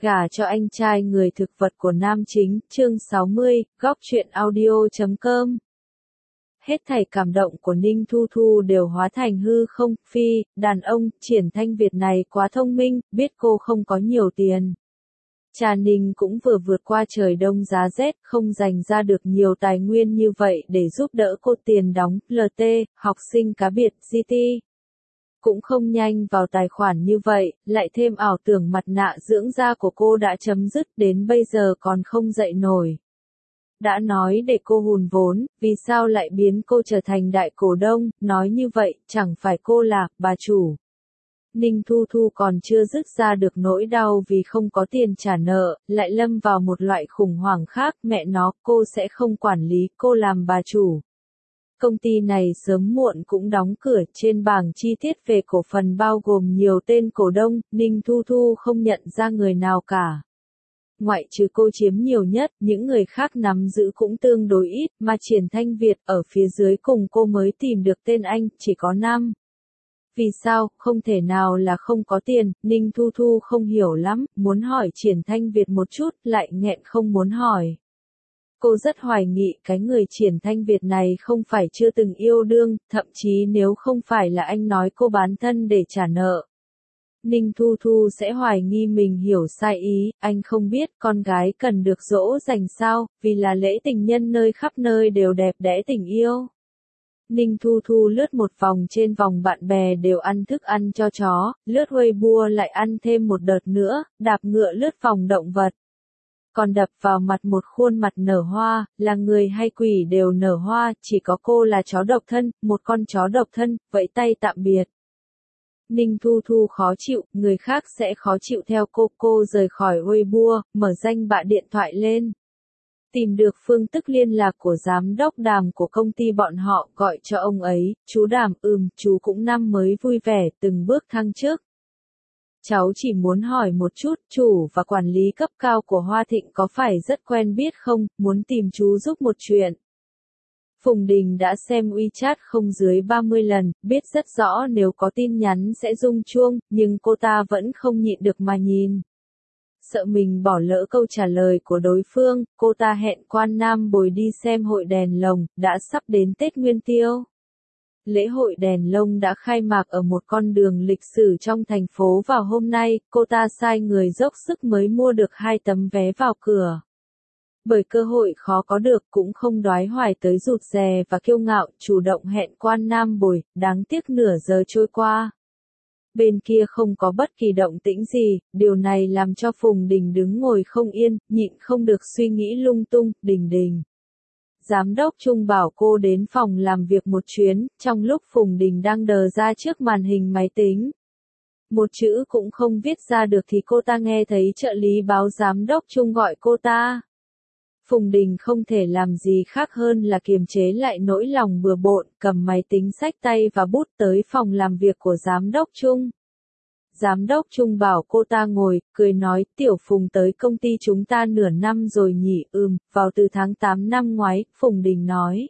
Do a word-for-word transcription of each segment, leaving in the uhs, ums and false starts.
Gả cho anh trai người thực vật của nam chính, chương sáu mươi, góc truyện audio chấm com. Hết thảy cảm động của Ninh Thu Thu đều hóa thành hư không, phi, đàn ông, Triển Thanh Việt này quá thông minh, biết cô không có nhiều tiền. Cha Ninh cũng vừa vượt qua trời đông giá rét, không dành ra được nhiều tài nguyên như vậy để giúp đỡ cô tiền đóng, lờ tê, học sinh cá biệt, giê tê. Cũng không nhanh vào tài khoản như vậy, lại thêm ảo tưởng mặt nạ dưỡng da của cô đã chấm dứt đến bây giờ còn không dậy nổi. Đã nói để cô hùn vốn, vì sao lại biến cô trở thành đại cổ đông, nói như vậy, chẳng phải cô là bà chủ. Ninh Thu Thu còn chưa dứt ra được nỗi đau vì không có tiền trả nợ, lại lâm vào một loại khủng hoảng khác, mẹ nó, cô sẽ không quản lý, cô làm bà chủ. Công ty này sớm muộn cũng đóng cửa, trên bảng chi tiết về cổ phần bao gồm nhiều tên cổ đông, Ninh Thu Thu không nhận ra người nào cả. Ngoại trừ cô chiếm nhiều nhất, những người khác nắm giữ cũng tương đối ít, mà Triển Thanh Việt ở phía dưới cùng cô mới tìm được tên anh, chỉ có năm. Vì sao, không thể nào là không có tiền, Ninh Thu Thu không hiểu lắm, muốn hỏi Triển Thanh Việt một chút, lại nghẹn không muốn hỏi. Cô rất hoài nghị cái người Triển Thanh Việt này không phải chưa từng yêu đương, thậm chí nếu không phải là anh nói cô bán thân để trả nợ. Ninh Thu Thu sẽ hoài nghi mình hiểu sai ý, anh không biết con gái cần được dỗ dành sao, vì là lễ tình nhân nơi khắp nơi đều đẹp đẽ tình yêu. Ninh Thu Thu lướt một vòng trên vòng bạn bè đều ăn thức ăn cho chó, lướt Weibo lại ăn thêm một đợt nữa, đạp ngựa lướt vòng động vật. Còn đập vào mặt một khuôn mặt nở hoa, là người hay quỷ đều nở hoa, chỉ có cô là chó độc thân, một con chó độc thân, vẫy tay tạm biệt. Ninh Thu Thu khó chịu, người khác sẽ khó chịu theo cô, cô rời khỏi Weibo, mở danh bạ điện thoại lên. Tìm được phương thức liên lạc của giám đốc Đàm của công ty bọn họ, gọi cho ông ấy, chú Đàm, ừm, chú cũng năm mới vui vẻ, từng bước thăng chức. Cháu chỉ muốn hỏi một chút, chủ và quản lý cấp cao của Hoa Thịnh có phải rất quen biết không, muốn tìm chú giúp một chuyện. Phùng Đình đã xem WeChat không dưới ba mươi lần, biết rất rõ nếu có tin nhắn sẽ rung chuông, nhưng cô ta vẫn không nhịn được mà nhìn. Sợ mình bỏ lỡ câu trả lời của đối phương, cô ta hẹn Quan Nam Bồi đi xem hội đèn lồng, đã sắp đến Tết Nguyên Tiêu. Lễ hội đèn lông đã khai mạc ở một con đường lịch sử trong thành phố vào hôm nay, cô ta sai người dốc sức mới mua được hai tấm vé vào cửa. Bởi cơ hội khó có được cũng không đoái hoài tới rụt rè và kiêu ngạo, chủ động hẹn Quan Nam Bồi, đáng tiếc nửa giờ trôi qua. Bên kia không có bất kỳ động tĩnh gì, điều này làm cho Phùng Đình đứng ngồi không yên, nhịn không được suy nghĩ lung tung, Đình Đình. Giám đốc Trung bảo cô đến phòng làm việc một chuyến, trong lúc Phùng Đình đang đờ ra trước màn hình máy tính. Một chữ cũng không viết ra được thì cô ta nghe thấy trợ lý báo giám đốc Trung gọi cô ta. Phùng Đình không thể làm gì khác hơn là kiềm chế lại nỗi lòng bừa bộn, cầm máy tính xách tay và bút tới phòng làm việc của giám đốc Trung. Giám đốc Trung bảo cô ta ngồi, cười nói, Tiểu Phùng tới công ty chúng ta nửa năm rồi nhỉ, ừm, vào từ tháng tám năm ngoái, Phùng Đình nói.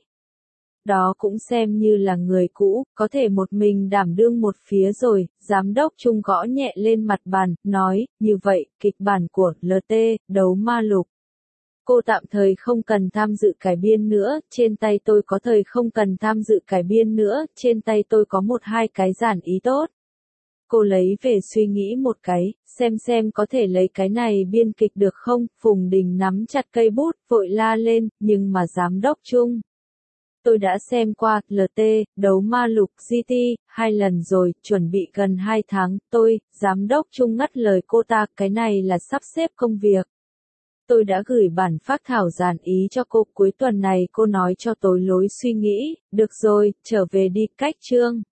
Đó cũng xem như là người cũ, có thể một mình đảm đương một phía rồi, giám đốc Trung gõ nhẹ lên mặt bàn, nói, như vậy, kịch bản của lờ tê, đấu ma lục. Cô tạm thời không cần tham dự cải biên nữa, trên tay tôi có thời không cần tham dự cải biên nữa, trên tay tôi có một hai cái giản ý tốt. Cô lấy về suy nghĩ một cái, xem xem có thể lấy cái này biên kịch được không, Phùng Đình nắm chặt cây bút, vội la lên, nhưng mà giám đốc Trung. Tôi đã xem qua, lờ tê, đấu ma lục, giê tê, hai lần rồi, chuẩn bị gần hai tháng, tôi, giám đốc Trung ngắt lời cô ta, cái này là sắp xếp công việc. Tôi đã gửi bản phác thảo dàn ý cho cô, cuối tuần này cô nói cho tôi lối suy nghĩ, được rồi, trở về đi, cách chương.